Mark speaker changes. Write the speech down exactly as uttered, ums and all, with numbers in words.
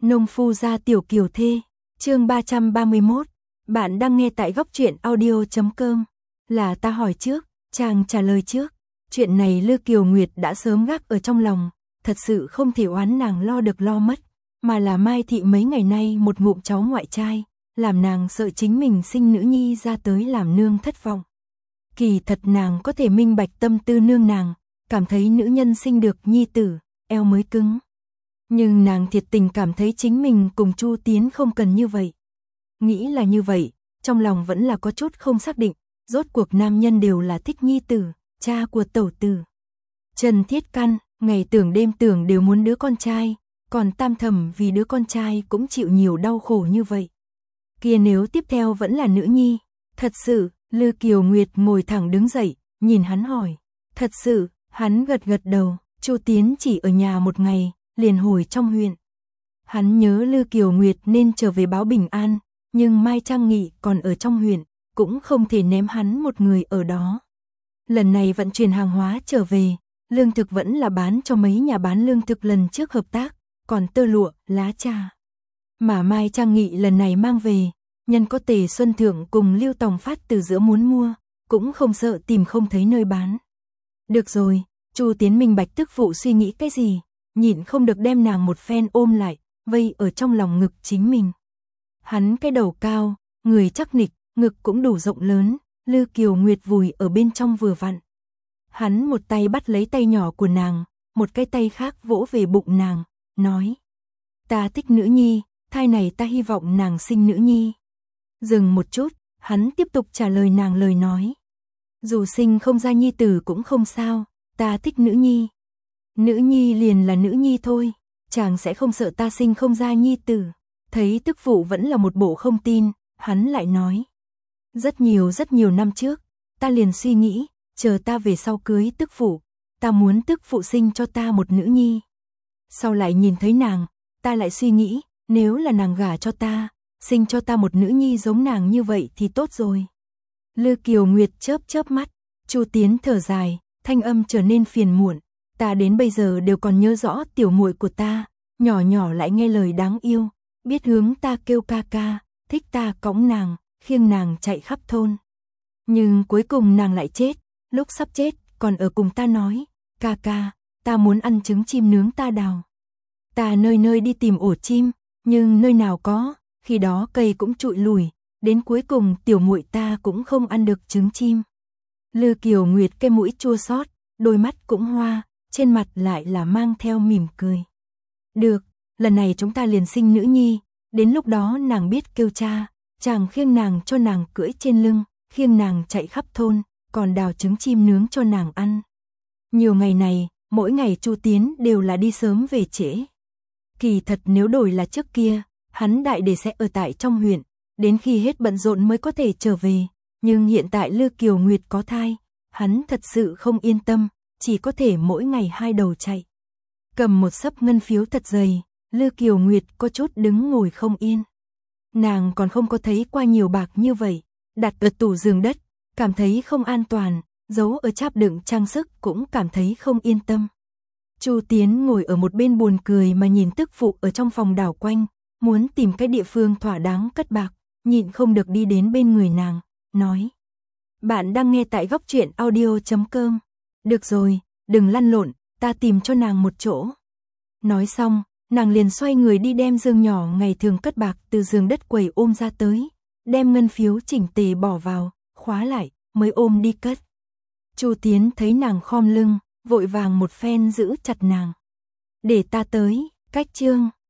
Speaker 1: Nông phu gia tiểu kiều thê, chương ba trăm ba mươi mốt. Bạn đang nghe tại góc truyện audio chấm com. Là ta hỏi trước, chàng trả lời trước. Chuyện này Lư Kiều Nguyệt đã sớm gác ở trong lòng, thật sự không thể oán nàng lo được lo mất, mà là Mai Thị mấy ngày nay một ngụm cháu ngoại trai, làm nàng sợ chính mình sinh nữ nhi ra tới làm nương thất vọng. Kỳ thật nàng có thể minh bạch tâm tư nương nàng, cảm thấy nữ nhân sinh được nhi tử, eo mới cứng. Nhưng nàng thiệt tình cảm thấy chính mình cùng Chu Tiến không cần như vậy. Nghĩ là như vậy, trong lòng vẫn là có chút không xác định, rốt cuộc nam nhân đều là thích nhi tử, cha của tẩu tử. Trần Thiết Căn, ngày tưởng đêm tưởng đều muốn đứa con trai, còn Tam Thẩm vì đứa con trai cũng chịu nhiều đau khổ như vậy. Kia nếu tiếp theo vẫn là nữ nhi, thật sự, Lư Kiều Nguyệt ngồi thẳng đứng dậy, nhìn hắn hỏi. Thật sự, hắn gật gật đầu, Chu Tiến chỉ ở nhà một ngày, liền hồi trong huyện. Hắn nhớ Lư Kiều Nguyệt nên trở về báo bình an, nhưng Mai Trang Nghị còn ở trong huyện, cũng không thể ném hắn một người ở đó. Lần này vận chuyển hàng hóa trở về, lương thực vẫn là bán cho mấy nhà bán lương thực lần trước hợp tác, còn tơ lụa, lá trà. Mà Mai Trang Nghị lần này mang về, nhân có Tề Xuân Thượng cùng Lưu Tòng Phát từ giữa muốn mua, cũng không sợ tìm không thấy nơi bán. Được rồi, Chu Tiến minh bạch tức phụ suy nghĩ cái gì, nhịn không được đem nàng một phen ôm lại, vây ở trong lòng ngực chính mình. Hắn cái đầu cao, người chắc nịch, ngực cũng đủ rộng lớn, Lư Kiều Nguyệt vùi ở bên trong vừa vặn. Hắn một tay bắt lấy tay nhỏ của nàng, một cái tay khác vỗ về bụng nàng, nói. Ta thích nữ nhi, thai này ta hy vọng nàng sinh nữ nhi. Dừng một chút, hắn tiếp tục trả lời nàng lời nói. Dù sinh không ra nhi tử cũng không sao, ta thích nữ nhi. Nữ nhi liền là nữ nhi thôi, chàng sẽ không sợ ta sinh không ra nhi tử. Thấy tức phụ vẫn là một bộ không tin, hắn lại nói. Rất nhiều rất nhiều năm trước, ta liền suy nghĩ, chờ ta về sau cưới tức phụ, ta muốn tức phụ sinh cho ta một nữ nhi. Sau lại nhìn thấy nàng, ta lại suy nghĩ, nếu là nàng gả cho ta, sinh cho ta một nữ nhi giống nàng như vậy thì tốt rồi. Lư Kiều Nguyệt chớp chớp mắt, Chu Tiến thở dài, thanh âm trở nên phiền muộn. Ta đến bây giờ đều còn nhớ rõ tiểu muội của ta, nhỏ nhỏ lại nghe lời đáng yêu, biết hướng ta kêu ca ca, thích ta cõng nàng, khiêng nàng chạy khắp thôn. Nhưng cuối cùng nàng lại chết, lúc sắp chết còn ở cùng ta nói, ca ca, ta muốn ăn trứng chim nướng ta đào. Ta nơi nơi đi tìm ổ chim, nhưng nơi nào có, khi đó cây cũng trụi lùi, đến cuối cùng tiểu muội ta cũng không ăn được trứng chim. Lư Kiều Nguyệt cái mũi chua xót, đôi mắt cũng hoa, trên mặt lại là mang theo mỉm cười. Được, lần này chúng ta liền sinh nữ nhi, đến lúc đó nàng biết kêu cha, chàng khiêng nàng cho nàng cưỡi trên lưng, khiêng nàng chạy khắp thôn, còn đào trứng chim nướng cho nàng ăn. Nhiều ngày này, mỗi ngày Chu Tiến đều là đi sớm về trễ. Kỳ thật nếu đổi là trước kia, hắn đại để sẽ ở tại trong huyện, đến khi hết bận rộn mới có thể trở về, nhưng hiện tại Lư Kiều Nguyệt có thai, hắn thật sự không yên tâm, chỉ có thể mỗi ngày hai đầu chạy. Cầm một xấp ngân phiếu thật dày, Lư Kiều Nguyệt có chút đứng ngồi không yên. Nàng còn không có thấy qua nhiều bạc như vậy, đặt ở tủ giường đất, cảm thấy không an toàn, giấu ở cháp đựng trang sức cũng cảm thấy không yên tâm. Chu Tiến ngồi ở một bên buồn cười mà nhìn tức phụ ở trong phòng đảo quanh, muốn tìm cái địa phương thỏa đáng cất bạc, nhịn không được đi đến bên người nàng, nói. Bạn đang nghe tại góc truyện audio chấm com. Được rồi, đừng lăn lộn, ta tìm cho nàng một chỗ. Nói xong, nàng liền xoay người đi đem giường nhỏ ngày thường cất bạc từ giường đất quầy ôm ra tới, đem ngân phiếu chỉnh tề bỏ vào, khóa lại, mới ôm đi cất. Chu Tiến thấy nàng khom lưng, vội vàng một phen giữ chặt nàng. Để ta tới, cách chương.